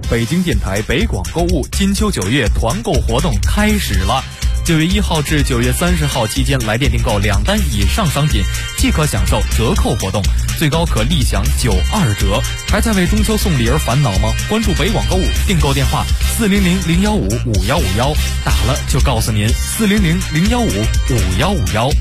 北京电台北广购物金秋9月团购活动开始了。9月1号至9月30号期间，来电订购2单以上商品即可享受折扣活动，最高可立享92折。还在为中秋送礼而烦恼吗？关注北广购物，订购电话400-015-5151，打了就告诉您400-015-5151。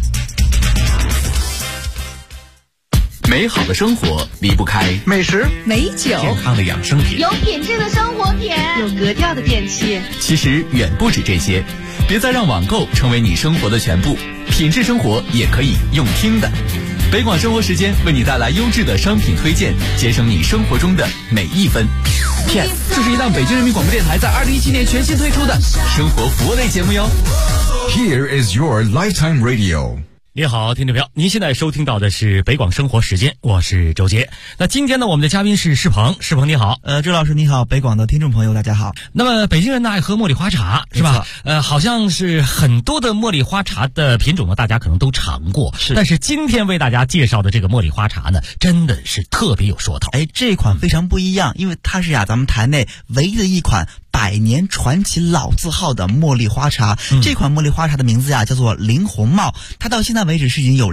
美好的生活离不开美食、 美酒、 健康的养生品， 有品质的生活品， 有格调的电器。 其实远不止这些，别再让网购成为你生活的全部，品质生活也可以用听的。北广生活时间为你带来优质的商品推荐，节省你生活中的每一分。PS， 这是一档北京人民广播电台在2017年全新推出的生活服务类节目哟。 Here is your lifetime radio。 你好，听众朋友，您现在收听到的是北广生活时间，我是周杰。那今天呢，我们的嘉宾是世鹏，世鹏你好。 周老师你好，北广的听众朋友大家好。 那么北京人呢爱喝茉莉花茶是吧？好像是很多的茉莉花茶的品种呢，大家可能都尝过。 是， 但是今天为大家介绍的这个茉莉花茶呢，真的是特别有说头。 这款非常不一样，因为它是咱们台内唯一的一款100年传奇老字号的茉莉花茶。这款茉莉花茶的名字叫做林红帽，它到现在为止是已经有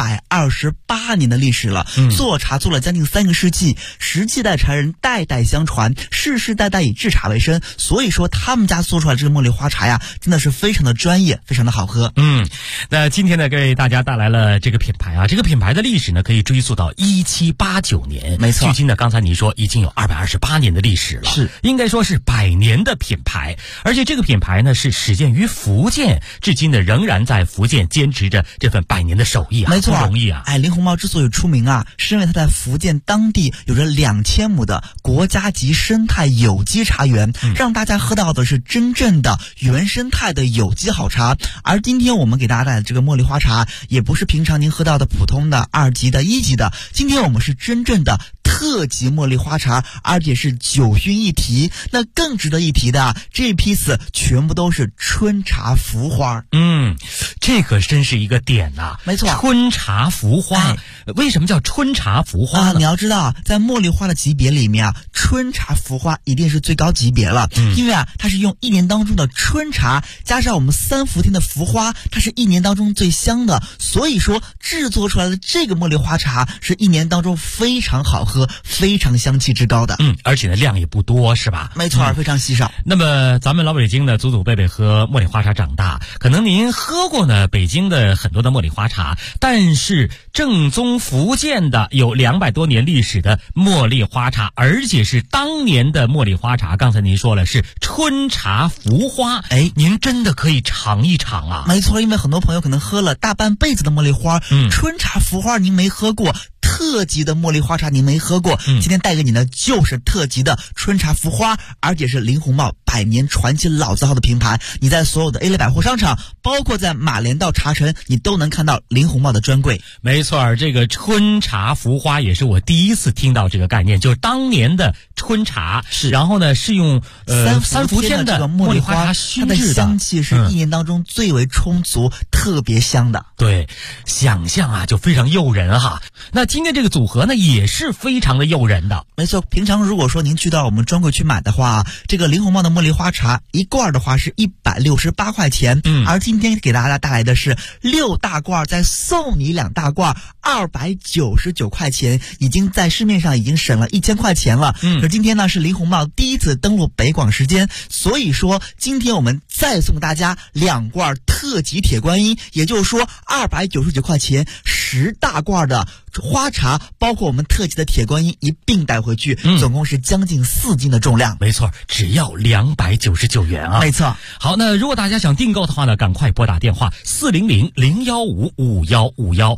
228年的历史了。做茶做了将近3个世纪，10代茶人代代相传，世世代代以制茶为生，所以说他们家做出来这个茉莉花茶呀，真的是非常的专业，非常的好喝。 那今天呢，给大家带来了这个品牌啊，这个品牌的历史呢，可以追溯到1789年。 没错， 距今呢，刚才你说已经有228年的历史了， 是应该说是100年的品牌。而且这个品牌呢，是始建于福建，至今呢仍然在福建坚持着这份100年的手艺啊， 没错， 不容易啊。 林红帽之所以出名啊，是因为它在福建当地有着2000亩的国家级生态有机茶园，让大家喝到的是真正的原生态的有机好茶。而今天我们给大家带来的这个茉莉花茶，也不是平常您喝到的普通的2级的1级的，今天我们是真正的特级茉莉花茶，而且是9熏一提。那更值得一提的，这批次全部都是春茶浮花。 这可真是一个点呐。 没错， 春茶浮花。为什么叫春茶浮花呢？ 你要知道，在茉莉花的级别里面春茶浮花一定是最高级别了。因为它是用1年当中的春茶加上我们3伏天的浮花，它是1年当中最香的，所以说制作出来的这个茉莉花茶是1年当中非常好喝，非常香气之高的。 而且呢量也不多，是吧？ 没错，非常稀少。 那么咱们老北京的祖祖辈辈喝茉莉花茶长大，可能您喝过呢北京的很多的茉莉花茶，但是正宗福建的有200多年历史的茉莉花茶，而且是当年的茉莉花茶，刚才您说了是春茶浮花，您真的可以尝一尝啊。 没错，因为很多朋友可能喝了大半辈子的茉莉花，春茶浮花您没喝过，特级的茉莉花茶您没喝过，今天带给你的就是特级的春茶浮花，而且是林红帽100年传奇老字号的品牌。你在所有的 A 类百货商场，包括在马连道茶城，你都能看到林红帽的专柜。 没错，这个春茶浮花也是我第一次听到这个概念，就是当年的春茶，然后呢是用三伏天的茉莉花茶熏制的， 它的香气是1年当中最为充足，特别香的。 对，想象啊就非常诱人哈。那今天这个组合呢也是非常的诱人的。 没错，平常如果说您去到我们专柜去买的话，这个林红帽的茉莉花茶1罐的话是168块钱，而今天给大家带来的是6大罐再送你2大罐，299块钱，已经在市面上已经省了1000块钱了。可今天呢是林红帽第一次登陆北广时间，所以说今天我们再送大家2罐特级铁观音，也就是说299块钱10大罐的花茶，包括我们特级的铁观音一并带回去，总共是将近4斤的重量。 没错，只要299元啊。 没错。 好，那如果大家想订购的话呢，赶快拨打电话400-015-5151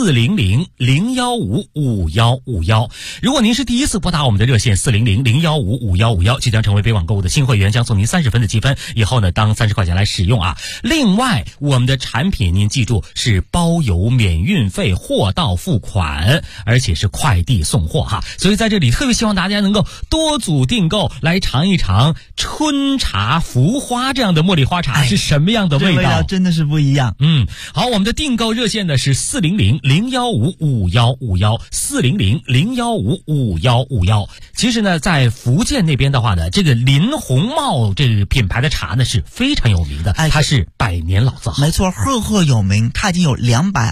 400-015-5151。如果您是第一次拨打我们的热线400-015-5151，即将成为北网购物的新会员，将送您30分的积分，以后呢当30块钱来使用啊。另外，我们的产品您记住是包邮免运费。 费货到付款，而且是快递送货哈。所以在这里特别希望大家能够多组订购，来尝一尝春茶福花这样的茉莉花茶是什么样的味道， 真的是不一样。 好，我们的订购热线呢是400-015-5151，400-015-5151。其实呢，在福建那边的话呢，这个林红帽这个品牌的茶呢是非常有名的，它是100年老字号。 没错，赫赫有名，它已经有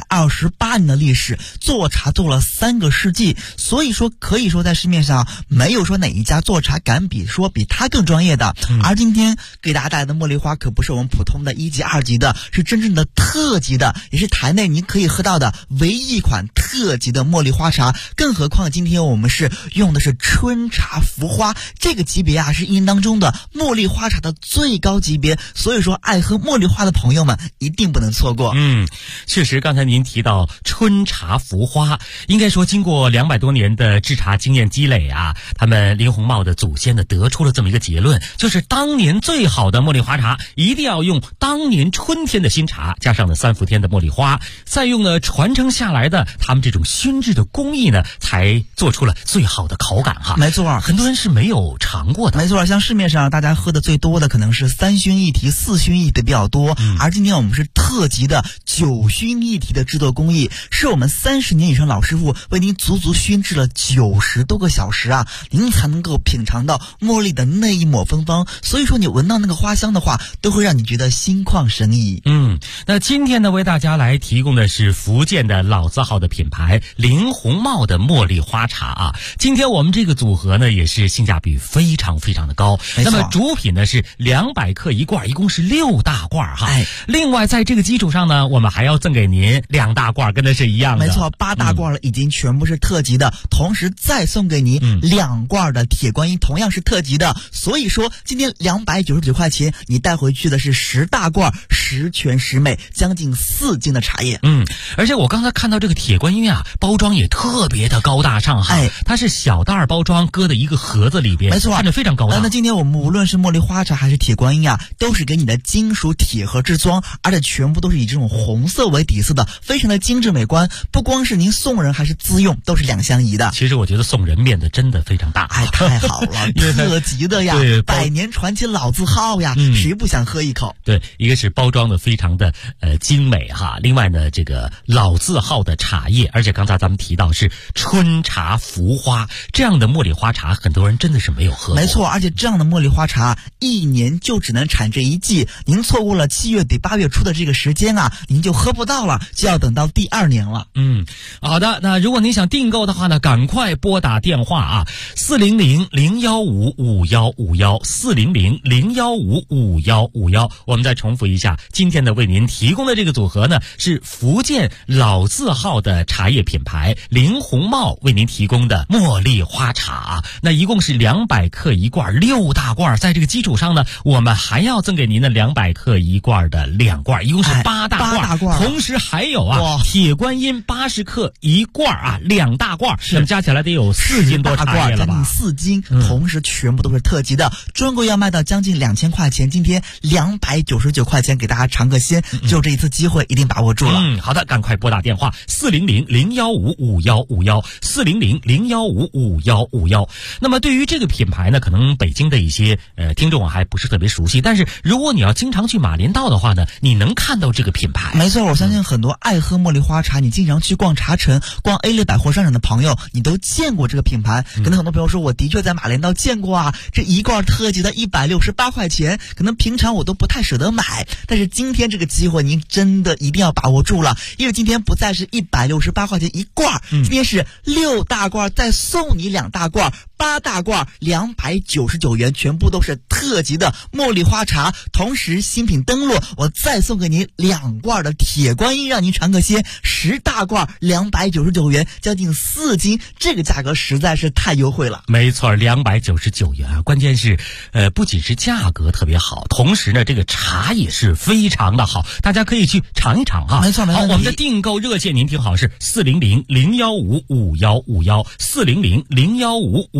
228年的历史，做茶做了3个世纪，所以说可以说在市面上没有说哪一家做茶敢比它更专业的。而今天给大家带来的茉莉花可不是我们普通的1级2级的，是真正的特级的，也是台内您可以喝到的唯一一款特级的茉莉花茶。更何况今天我们是用的是春茶福花这个级别啊，是1当中的茉莉花茶的最高级别，所以说爱喝茉莉花的朋友们一定不能错过。 确实刚才您提到春茶福花，应该说经过200多年的制茶经验积累啊，他们林红帽的祖先呢得出了这么一个结论，就是当年最好的茉莉花茶一定要用当年春天的新茶，加上了3伏天的茉莉花，再用了传承下来的他们这种熏制的工艺呢，才做出了最好的口感哈。 没错， 很多人是没有尝过的。 没错，像市面上大家喝的最多的可能是3熏1提、4熏1提的比较多，而今天我们是特级的9熏1提的制作工艺，是我们30年以上老师傅为您足足熏制了90多个小时啊，您才能够品尝到茉莉的那一抹芬芳。所以说你闻到那个花香的话，都会让你觉得心旷神怡。 那今天呢，为大家来提供的是福建的老字号的品牌林红帽的茉莉花茶啊。今天我们这个组合呢，也是性价比非常非常的高。那么主品呢是200克一罐，一共是6大罐哈。另外在这个基础上呢，我们还要赠给您2大罐，跟的是一样的。 没错，8大罐了，已经全部是特级的，同时再送给您2罐的铁观音，同样是特级的。所以说今天299块钱，你带回去的是10大罐，10全10美，将近4斤的茶叶。 而且我刚才看到这个铁观音啊，包装也特别的高大上哈。它是小袋包装，搁在一个盒子里边， 没错， 看着非常高大。 那今天我们无论是茉莉花茶还是铁观音啊，都是给你的金属铁盒制装，而且全部都是以这种红色为底色的，非常的精致美观。不光是您送人还是自用，都是2相宜的。 其实我觉得送人面的真的非常大， 太好了，特级的呀，100年传奇老字号呀，谁不想喝一口？ 对，一个是包装的非常的精美哈，另外呢这个老字号的茶叶，而且刚才咱们提到是春茶福花这样的茉莉花茶，很多人真的是没有喝过。 没错，而且这样的茉莉花茶1年就只能产这1季，您错过了7月底8月初的这个时间啊，您就喝不到了，就要等到第2年了。 好的，那如果您想订购的话呢，赶快拨打电话啊，400-015-5151，400-015-5151。我们再重复一下，今天的为您提供的这个组合呢，是福建老字号的茶叶品牌林红帽为您提供的茉莉花茶。那一共是200克一罐，6大罐，在这个基础上呢，我们还要赠给您的200克一罐的2罐，一共是8大罐。同时还有铁观音80克一罐啊，2大罐，那么加起来得有4斤多茶叶了吧？ 将近4斤，同时全部都是特级的，专柜要卖到将近2000块钱，今天299块钱给大家尝个鲜，就这一次机会一定把握住了。 好的，赶快拨打电话400-015-5151，400-015-5151。那么对于这个品牌呢，可能北京的一些听众还不是特别熟悉，但是如果你要经常去马连道的话呢，你能看到这个品牌。 没错，我相信很多爱喝茉莉花茶，你经常去逛茶城、逛 A 类百货商场的朋友，你都见过这个品牌。可能很多朋友说，我的确在马连道见过啊，这一罐特级的168块钱，可能平常我都不太舍得买，但是今天这个机会您真的一定要把握住了，因为今天不再是168块钱一罐，今天是6大罐再送你2大罐，8大罐299元，全部都是特级的茉莉花茶。同时新品登陆，我再送给您2罐的铁观音，让您尝个鲜，10大罐299元，将近4斤，这个价格实在是太优惠了。 没错，299元啊，关键是不仅是价格特别好，同时呢这个茶也是非常的好，大家可以去尝一尝哈。 没错， 好，我们的订购热线您听好，是400-015-5151，400-015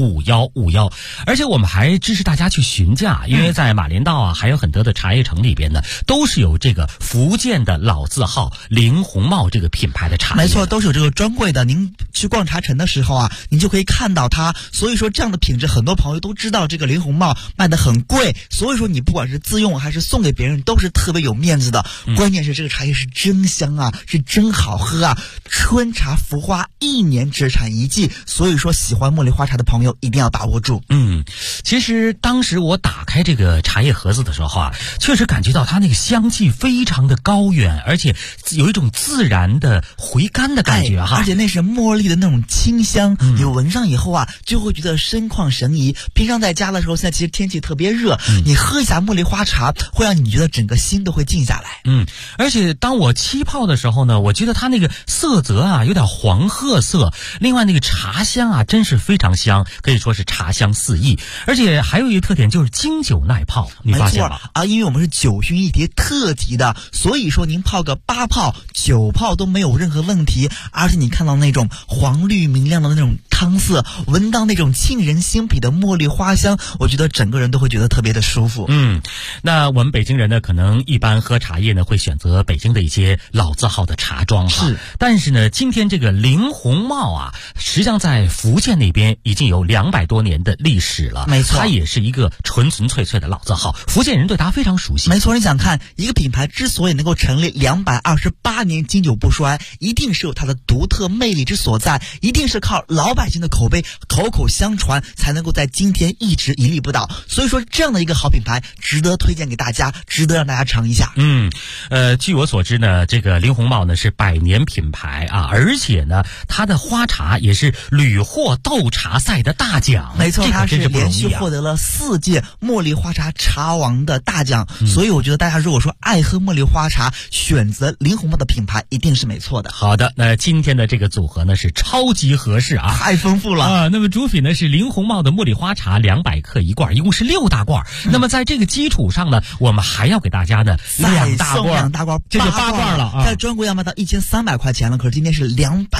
5151，而且我们还支持大家去询价，因为在马连道啊，还有很多的茶叶城里边呢，都是有这个福建的老字号林红帽这个品牌的茶叶。 没错，都是有这个专柜的。您去逛茶城的时候啊，您就可以看到它。所以说这样的品质，很多朋友都知道这个林红帽卖得很贵，所以说你不管是自用还是送给别人，都是特别有面子的。关键是这个茶叶是真香啊，是真好喝啊！春茶福花1年只产1季，所以说喜欢茉莉花茶的朋友一定要把握住。 其实当时我打开这个茶叶盒子的时候啊，确实感觉到它那个香气非常的高远，而且有一种自然的回甘的感觉哈。 而且那是茉莉的那种清香，你闻上以后啊，就会觉得身旷神怡。平常在家的时候，现在其实天气特别热，你喝一下茉莉花茶，会让你觉得整个心都会静下来。 而且当我沏泡的时候呢，我觉得它那个色泽啊有点黄褐色，另外那个茶香啊真是非常香，可以说是茶香四溢。而且还有一个特点就是经久耐泡，你发现吗？ 啊，因为我们是9熏1提特级的，所以说您泡个8泡、9泡都没有任何问题。而且你看到那种黄绿明亮的那种汤色，闻到那种沁人心脾的茉莉花香，我觉得整个人都会觉得特别的舒服。 那我们北京人呢，可能一般喝茶叶呢会选择北京的一些老字号的茶庄哈。但是呢，今天这个林红帽啊，实际上在福建那边已经有200多年的历史了。 没错， 它也是一个纯纯粹粹的老字号，福建人对它非常熟悉。 没错，你想看一个品牌之所以能够成立228年经久不衰，一定是有它的独特魅力之所在，一定是靠老百姓的口碑口口相传，才能够在今天一直屹立不倒。所以说这样的一个好品牌值得推荐给大家，值得让大家尝一下。 据我所知呢，这个林红帽呢是100年品牌啊，而且呢它的花茶也是屡获斗茶赛的大奖。 没错，它是连续获获得了4届茉莉花茶茶王的大奖。所以我觉得大家如果说爱喝茉莉花茶，选择林红帽的品牌一定是没错的。 好的，那今天的这个组合呢是超级合适啊， 太丰富了啊。那么主品呢是林红帽的茉莉花茶200克1罐，一共是6大罐。那么在这个基础上呢，我们还要给大家呢2大罐，这就8罐了啊。 在专柜要卖到1300块钱了，可是今天是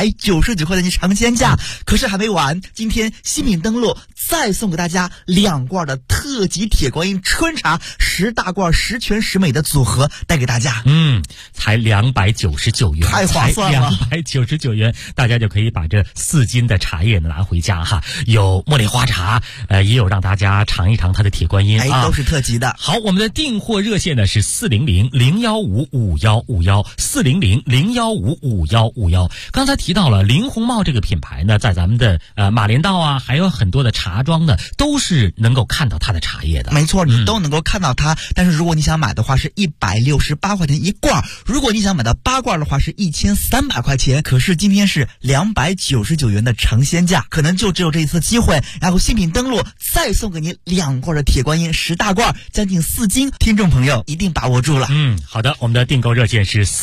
299块钱尝鲜价。可是还没完，今天新品登录再送给大家2罐的特级铁观音春茶10大罐10全10美的组合带给大家。 才299元， 太划算了 ，299元，大家就可以把这4斤的茶叶拿回家哈。有茉莉花茶，也有让大家尝一尝它的铁观音啊， 都是特级的。 好，我们的订货热线呢是400-015-5151，400-015-5151。刚才提到了林红帽这个品牌呢，在咱们的马连道啊，还有很多的茶庄呢，都是能够看到它的茶叶的。 没错，你都能够看到它。但是如果你想买的话，是168块钱1罐；如果你想买到8罐的话，是1300块钱。可是今天是299元的尝鲜价，可能就只有这一次机会。然后新品登录再送给您2罐的铁观音10大罐，将近4斤。听众朋友一定把握住了。 好的，我们的订购热线是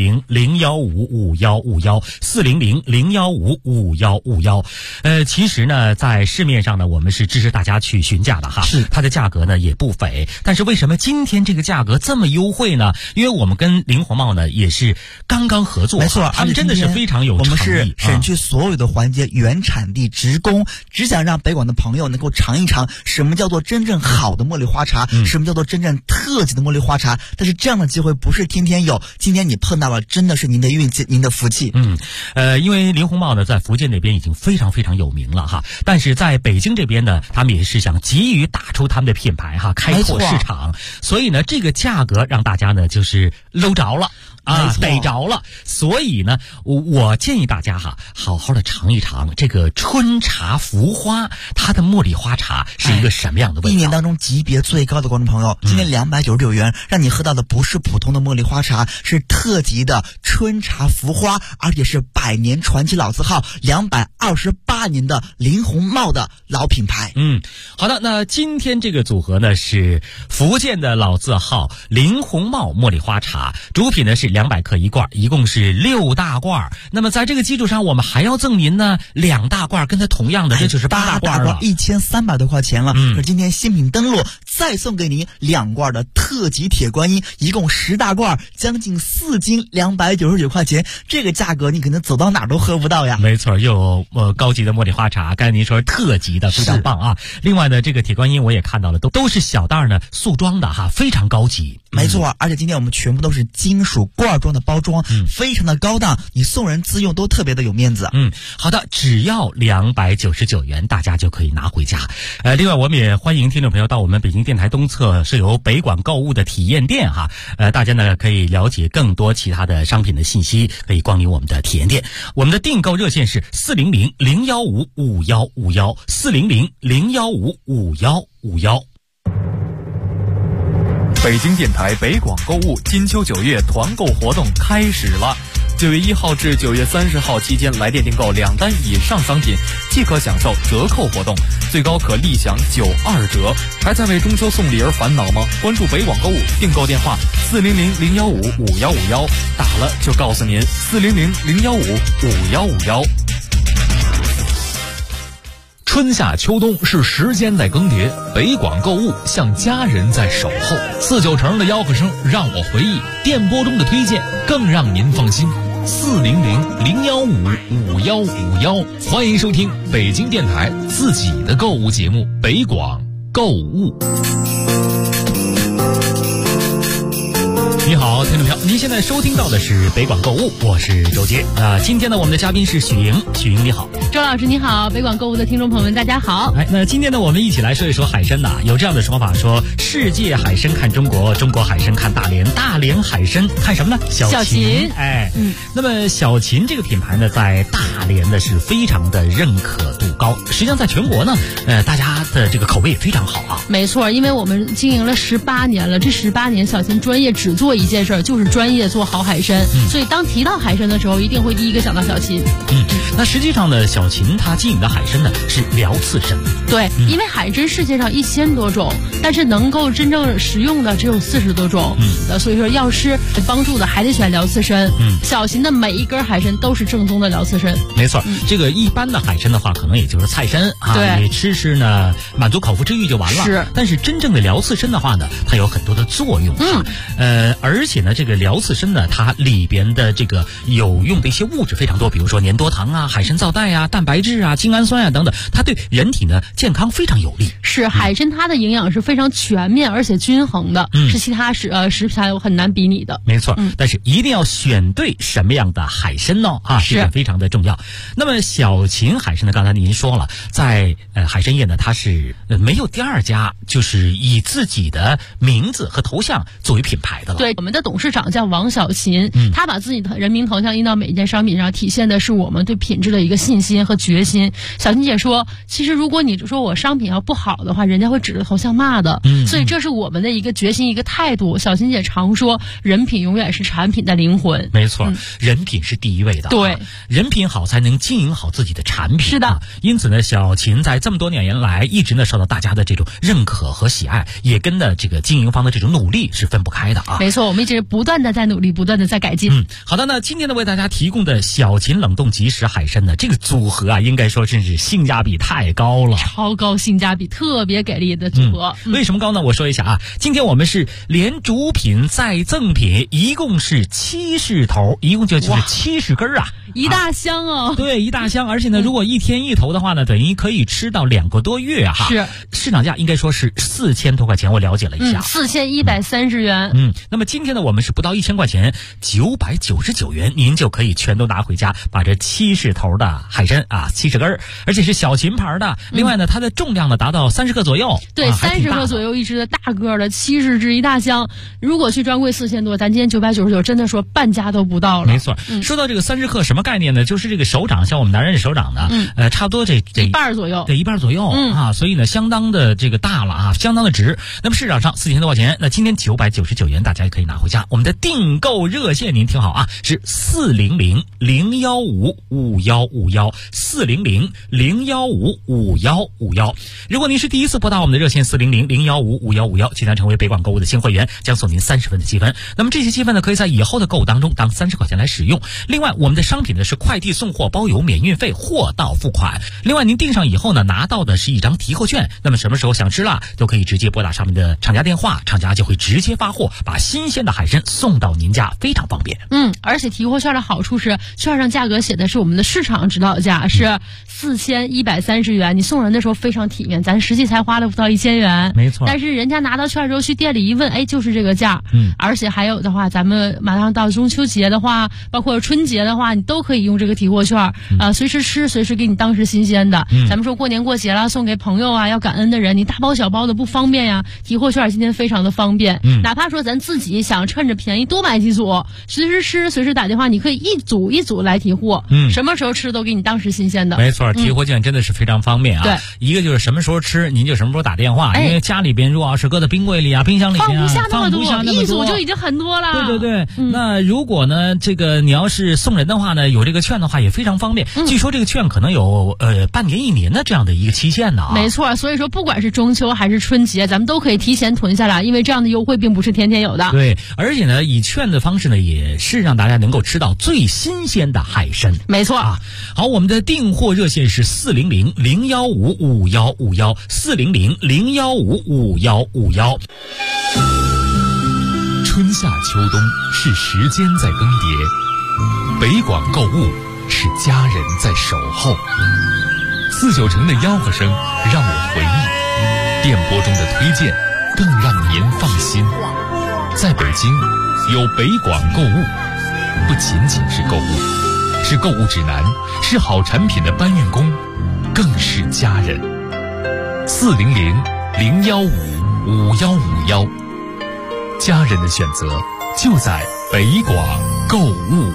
400-015-5151，400-015-5151。其实呢，在市面上呢，我们是支持大家去询价的哈。 是， 它的价格呢也不菲。但是为什么今天这个价格这么优惠呢？因为我们跟林红帽呢也是刚刚合作， 没错， 他们真的是非常有诚意。 我们是省去所有的环节，原产地直供，只想让北广的朋友能够尝一尝什么叫做真正好的茉莉花茶，什么叫做真正特级的茉莉花茶。但是这样的机会不是天天有，今天你碰到了，真的是您的运气，您的福气。 因为林红帽呢在福建那边已经非常非常有名了哈，但是在北京这边呢，他们也是想急于打出他们的品牌哈，开拓市场，所以呢这个价格让大家呢就是搂着了啊，逮着了。所以呢我建议大家哈，好好的尝一尝这个春茶福花，它的茉莉花茶是一个什么样的味道。 一年当中级别最高的观众朋友，今天299元让你喝到的不是普通的茉莉花茶，是特级的春茶福花，而且是100年传奇老字号228年的林红帽的老品牌。 好的，那今天这个组合呢是福建的老字号林红帽茉莉花茶，主品呢是 200克一罐，一共是6大罐。那么在这个基础上，我们还要赠您呢2大罐，跟它同样的，这就是8大罐了 ，1300多块钱了。可是今天新品登录，再送给您2罐的特级铁观音，一共10大罐，将近4斤，299块钱。这个价格你可能走到哪儿都喝不到呀。 没错，又有高级的茉莉花茶，刚才您说特级的，非常棒啊。另外呢，这个铁观音我也看到了，都是小袋呢塑装的哈，非常高级。 没错，而且今天我们全部都是金属罐装的包装，非常的高档，你送人自用都特别的有面子。 好的，只要299元，大家就可以拿回家。另外我们也欢迎听众朋友到我们北京电台东侧是有北广购物的体验店哈，大家呢可以了解更多其他的商品的信息，可以光临我们的体验店。我们的订购热线是400-015-5151，400-015-5151。 北京电台北广购物金秋9月团购活动开始了。9月1号至9月30号期间，来电订购2单以上商品即可享受折扣活动，最高可立享92折。还在为中秋送礼而烦恼吗？关注北广购物，订购电话400-015-5151，打了就告诉您400-015-5151。 春夏秋冬是时间在更迭，北广购物像家人在守候。49成的吆喝声让我回忆，电波中的推荐更让您放心。400-015-5151，欢迎收听北京电台自己的购物节目北广购物。 你好，听众朋友，您现在收听到的是北广购物，我是周杰。今天呢，我们的嘉宾是许莹，许莹你好。 周老师你好，北广购物的听众朋友们大家好。 那今天呢，我们一起来说一说海参呐。有这样的说法说，世界海参看中国，中国海参看大连，大连海参看什么呢？小秦。那么小秦这个品牌呢，在大连呢是非常的认可度高，实际上在全国呢，大家的这个口碑也非常好啊。 没错，因为我们经营了18年了，这18年小秦专业只做一件事，就是专业做好海参。所以当提到海参的时候，一定会第一个想到小秦。 那实际上呢，小秦它经营的海参呢是辽刺参。 对，因为海参世界上1000多种，但是能够真正食用的只有40多种。所以说要吃帮助的还得选辽刺参。小秦的每一根海参都是正宗的辽刺参。 没错，这个一般的海参的话，可能也就是菜参啊， 对， 你吃呢，满足口腹之欲就完了。 是， 但是真正的辽刺参的话呢，它有很多的作用。而且呢，这个辽刺参呢，它里边的这个有用的一些物质非常多，比如说粘多糖啊、海参皂苷啊、蛋白质啊、精氨酸啊等等，它对人体呢健康非常有利。 是，海参它的营养是非常全面而且均衡的，是其他食材很难比拟的。 没错，但是一定要选对什么样的海参呢？这个非常的重要。那么小秦海参呢，刚才您说了，在海参业呢，它是没有第二家就是以自己的名字和头像作为品牌的了。 对，我们的董事长叫王小秦，他把自己的人名头像印到每一件商品上，体现的是我们对品质的一个信心和决心。小秦姐说，其实如果你说我商品要不好的话，人家会指着头像骂的。所以这是我们的一个决心，一个态度。小秦姐常说，人品永远是产品的灵魂。 没错，人品是第一位的。 对， 人品好才能经营好自己的产品。 是的， 因此呢，小秦在这么多年来一直呢受到大家的这种认可和喜爱，也跟呢这个经营方的这种努力是分不开的啊。 没错，我们一直不断的在努力，不断的在改进。 好的，那今天呢为大家提供的小秦冷冻即食海参呢，这个组合啊，应该说真是性价比太高了， 超高性价比，特别给力的组合。 为什么高呢？我说一下啊，今天我们是连主品再赠品，一共是70头，一共就是70根啊， 一大箱哦。 对，一大箱，而且呢，如果1天1头的话呢，等于可以吃到2个多月哈。 是， 市场价应该说是4000多块钱，我了解了一下 ，4130元。 那么今天呢，我们是不到1000块钱，999元，您就可以全都拿回家，把这70头的海参啊，70根，而且是小秦牌的。另外呢，它的重量呢达到30克左右。 对，30克左右一只的大个的70只一大箱。如果去专柜4000多，咱今天999，真的说半价都不到了。 没错，说到这个30克什么概念呢？就是这个手掌，像我们男人手掌呢，差不多这一半左右， 对，一半左右啊，所以呢，相当的这个大了啊，相当的值。那么市场上4000多块钱，那今天999元，大家可以以拿回家。我们的订购热线您听好啊，是400-015-5151，400-015-5151。如果您是第一次拨打我们的热线400-015-5151，即将成为北广购物的新会员，将送您30分的积分。那么这些积分呢，可以在以后的购物当中当30块钱来使用。另外，我们的商品呢是快递送货包邮免运费，货到付款。另外，您订上以后呢，拿到的是一张提货券。那么什么时候想吃了，都可以直接拨打上面的厂家电话，厂家就会直接发货，把新鲜的海参送到您家，非常方便。 而且提货券的好处是，券上价格写的是我们的市场指导价，是4130元。你送人的时候非常体面，咱实际才花了不到1000元， 没错。 但是人家拿到券之后去店里一问，哎，就是这个价。而且还有的话，咱们马上到中秋节的话，包括春节的话，你都可以用这个提货券，随时吃，随时给你当时新鲜的。咱们说过年过节了，送给朋友啊，要感恩的人，你大包小包的不方便呀，提货券今天非常的方便。哪怕说咱自己想趁着便宜多买几组，随时吃，随时打电话，你可以一组一组来提货，什么时候吃都给你当时新鲜的。 没错，提货券真的是非常方便啊。 对， 一个就是什么时候吃，您就什么时候打电话，因为家里边如果要是搁在冰柜里啊、冰箱里边啊， 放不下那么多，一组就已经很多了。 对，那如果呢，这个你要是送人的话呢，有这个券的话也非常方便。据说这个券可能有半年、1年的这样的一个期限呢啊。 没错，所以说不管是中秋还是春节，咱们都可以提前囤下来，因为这样的优惠并不是天天有的。 对，而且呢，以券的方式呢，也是让大家能够吃到最新鲜的海参。 没错啊。好，我们的订货热线是400-015-5151，400-015-5151。 春夏秋冬是时间在更迭，北广购物是家人在守候。49城的吆喝声让我回忆，电波中的推荐更让您放心。在北京有北广购物，不仅仅是购物，是购物指南，是好产品的搬运工，更是家人。400-015-5151，家人的选择就在北广购物。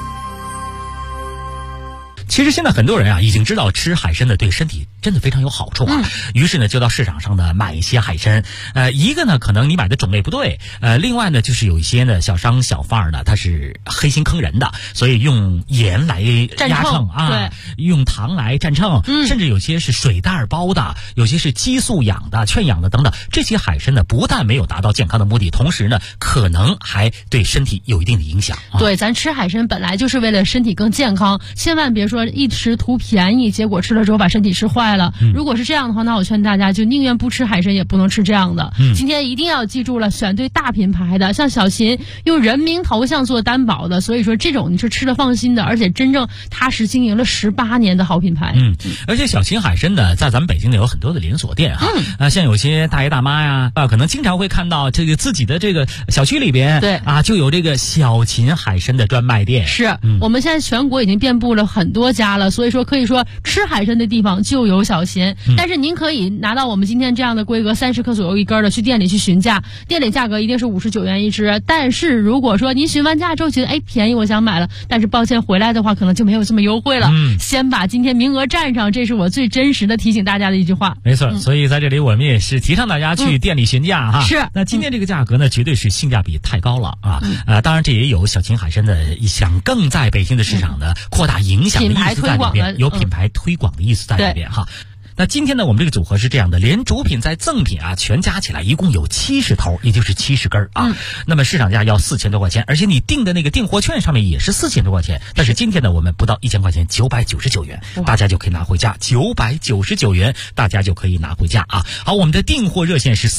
其实现在很多人啊已经知道吃海参的对身体真的非常有好处啊，于是呢就到市场上呢买一些海参。一个呢可能你买的种类不对，另外呢就是有一些呢小商小贩呢他是黑心坑人的，所以用盐来压秤啊，用糖来蘸秤，甚至有些是水袋包的，有些是激素养的、劝养的等等。这些海参呢不但没有达到健康的目的，同时呢可能还对身体有一定的影响。 对，咱吃海参本来就是为了身体更健康，千万别说一吃图便宜，结果吃了之后把身体吃坏了。如果是这样的话，那我劝大家就宁愿不吃海参，也不能吃这样的。今天一定要记住了，选对大品牌的，像小秦用人名头像做担保的，所以说这种你是吃了放心的，而且真正踏实经营了18年的好品牌。 而且小秦海参呢，在咱们北京呢有很多的连锁店哈，像有些大爷大妈呀可能经常会看到这个自己的这个小区里边，对啊，就有这个小秦海参的专卖店。 是，我们现在全国已经遍布了很多家了。所以说可以说吃海参的地方就有小秦，但是您可以拿到我们今天这样的规格30克左右一根的，去店里去询价，店里价格一定是59元一只。但是如果说您询完价之后觉得便宜，我想买了，但是抱歉回来的话可能就没有这么优惠了。先把今天名额占上，这是我最真实的提醒大家的一句话。 没错，所以在这里我们也是提倡大家去店里询价哈。 是， 那今天这个价格呢，绝对是性价比太高了啊！当然这也有小秦海参的想更在北京的市场呢扩大影响的意思在里边，有品牌推广的意思在里边哈。那今天呢，我们这个组合是这样的，连主品再赠品啊，全加起来一共有70头，也就是70根啊。那么市场价要4000多块钱，而且你订的那个订货券上面也是4000多块钱。但是今天呢，我们不到1000块钱，999元，大家就可以拿回家，999元，大家就可以拿回家啊。好，我们的订货热线是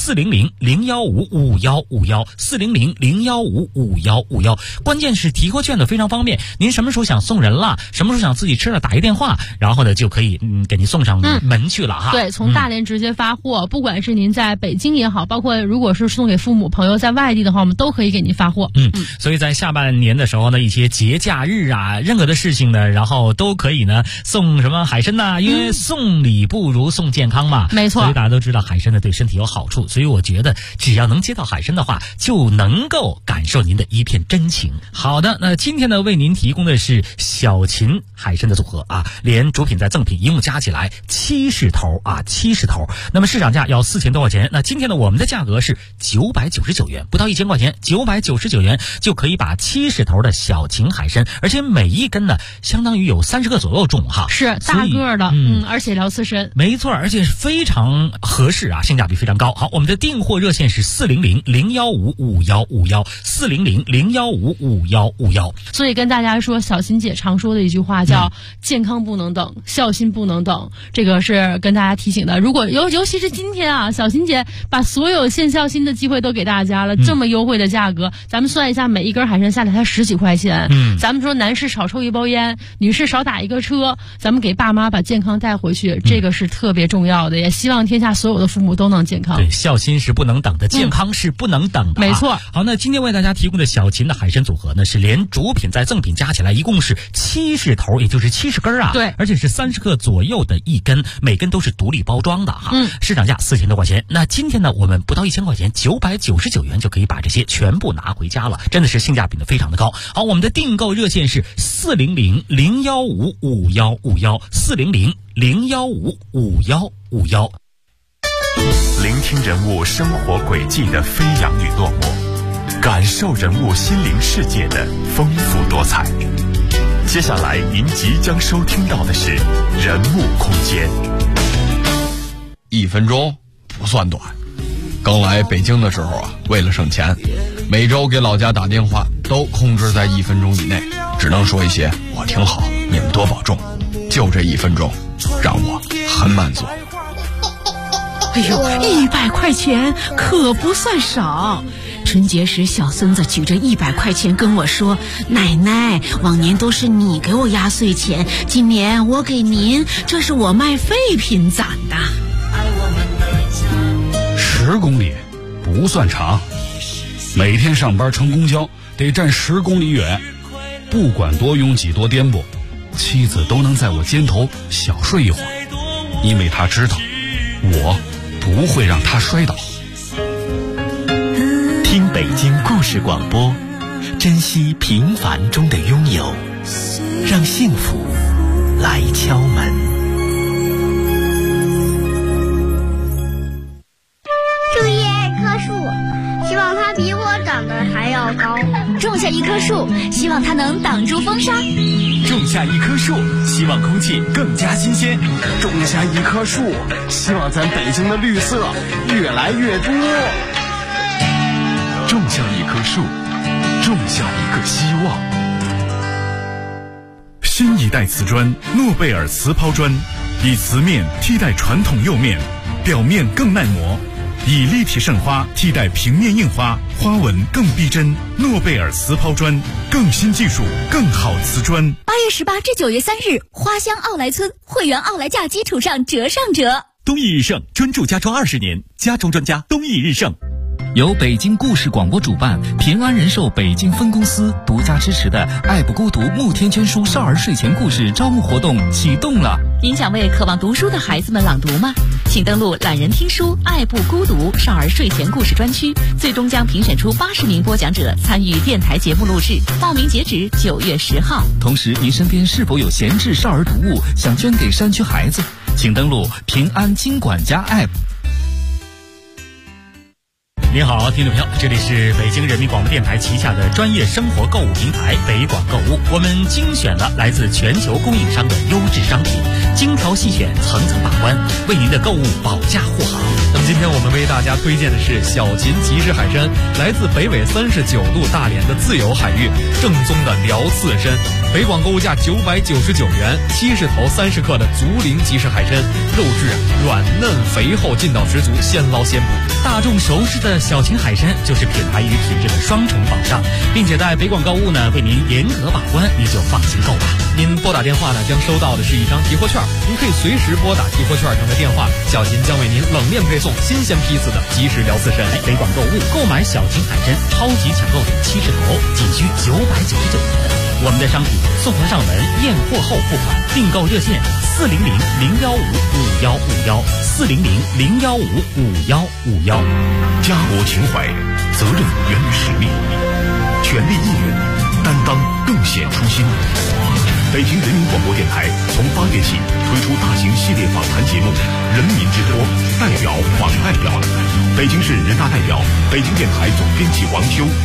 400-015-5151，400-015-5151。关键是提货券的非常方便，您什么时候想送人了，什么时候想自己吃了，打一电话，然后呢就可以给您送上门去了哈。 对，从大连直接发货，不管是您在北京也好，包括如果是送给父母朋友在外地的话，我们都可以给您发货。 所以在下半年的时候呢，一些节假日啊，任何的事情呢，然后都可以呢送什么海参呐，因为送礼不如送健康嘛。 没错， 所以大家都知道海参呢对身体有好处，所以我觉得只要能接到海参的话，就能够感受您的一片真情。好的，那今天呢为您提供的是小秦海参的组合啊，连主品再赠品一共加起来70 70头啊，70头。那么市场价要4000多块钱，那今天呢我们的价格是999元，不到1000块钱，999元就可以把70头的小秦海参，而且每一根呢相当于有30个左右重哈， 是大个的，而且聊刺身， 没错，而且是非常合适啊，性价比非常高。好，我们的订货热线是400-015-5151，400-015-5151。 所以跟大家说，小秦姐常说的一句话叫健康不能等，孝心不能等，这个是跟大家提醒的。如果尤其是今天啊，小秦姐把所有献孝心的机会都给大家了，这么优惠的价格，咱们算一下，每一根海参下来才10几块钱。咱们说男士少抽一包烟，女士少打一个车，咱们给爸妈把健康带回去，这个是特别重要的，也希望天下所有的父母都能健康。 对，孝心是不能等的，健康是不能等的， 没错。 好，那今天为大家提供的小秦的海参组合呢，是连主品再赠品加起来一共是70头，也就是70根啊。 对， 而且是30克左右的一根，每根都是独立包装的哈。市场价4000多块钱。那今天呢，我们不到1000块钱，999元就可以把这些全部拿回家了，真的是性价比的非常的高。好，我们的订购热线是400-015-5151，400-015-5151。 聆听人物生活轨迹的飞扬与落寞，感受人物心灵世界的丰富多彩。接下来您即将收听到的是人物空间。 1分钟不算短，刚来北京的时候啊，为了省钱，每周给老家打电话都控制在1分钟以内，只能说一些我挺好，你们多保重，就这1分钟让我很满足。 哎呦，100块钱可不算少。春节时，小孙子举着100块钱跟我说：“奶奶，往年都是你给我压岁钱，今年我给您，这是我卖废品攒的。 ”10公里不算长，每天上班乘公交得站10公里远，不管多拥挤多颠簸，妻子都能在我肩头小睡一会儿，因为她知道我不会让他摔倒。 听北京故事广播，珍惜平凡中的拥有，让幸福来敲门。 种一棵树，希望它比我长得还要高。 种下一棵树，希望它能挡住风沙。 种下一棵树，希望空气更加新鲜。 种下一棵树，希望咱北京的绿色越来越多。 种下一棵树，种下一个希望。新一代瓷砖诺贝尔瓷抛砖，以瓷面替代传统釉面，表面更耐磨，以立体渗花替代平面印花，花纹更逼真。诺贝尔瓷抛砖，更新技术，更好瓷砖。 8月18至9月3日，花乡奥莱村会员奥莱价基础上折上折。 东益日盛专注家装20年，家装专家东益日盛。 由北京故事广播主办，平安人寿北京分公司独家支持的爱不孤独慕天捐书少儿睡前故事招募活动启动了。 您想为渴望读书的孩子们朗读吗？请登录懒人听书爱不孤独少儿睡前故事专区，最终将评选出80名播讲者参与电台节目录制，报名截止9月10号。 同时，您身边是否有闲置少儿读物想捐给山区孩子？请登录平安金管家 App。 您好，听众朋友，这里是北京人民广播电台旗下的专业生活购物平台北广购物，我们精选了来自全球供应商的优质商品，精挑细选，层层把关，为您的购物保驾护航。 那么今天我们为大家推荐的是小秦即食海参，来自北纬39度大连的自由海域，正宗的辽刺参。北广购物价999元，70头30克的竹林即食海参，肉质软嫩肥厚，劲道十足，现捞现捕。 大众熟知的小秦海参就是品牌与品质的双重保障，并且在北广购物呢为您严格把关，您就放心购吧。 您拨打电话呢将收到的是一张提货券，您可以随时拨打提货券上的电话，小秦将为您冷链配送新鲜批次的即食辽刺参。 北广购物购买小秦海参超级抢购点70头，仅需999元。我们的商品送货上门，验货后付款。订购热线400-015-5151，400-015-5151。 家国情怀，责任源于实力，全力意愿，担当更显初心。 北京人民广播电台从8月起推出大型系列访谈节目《人民之托》，代表访代表。北京市人大代表、北京电台总编辑王修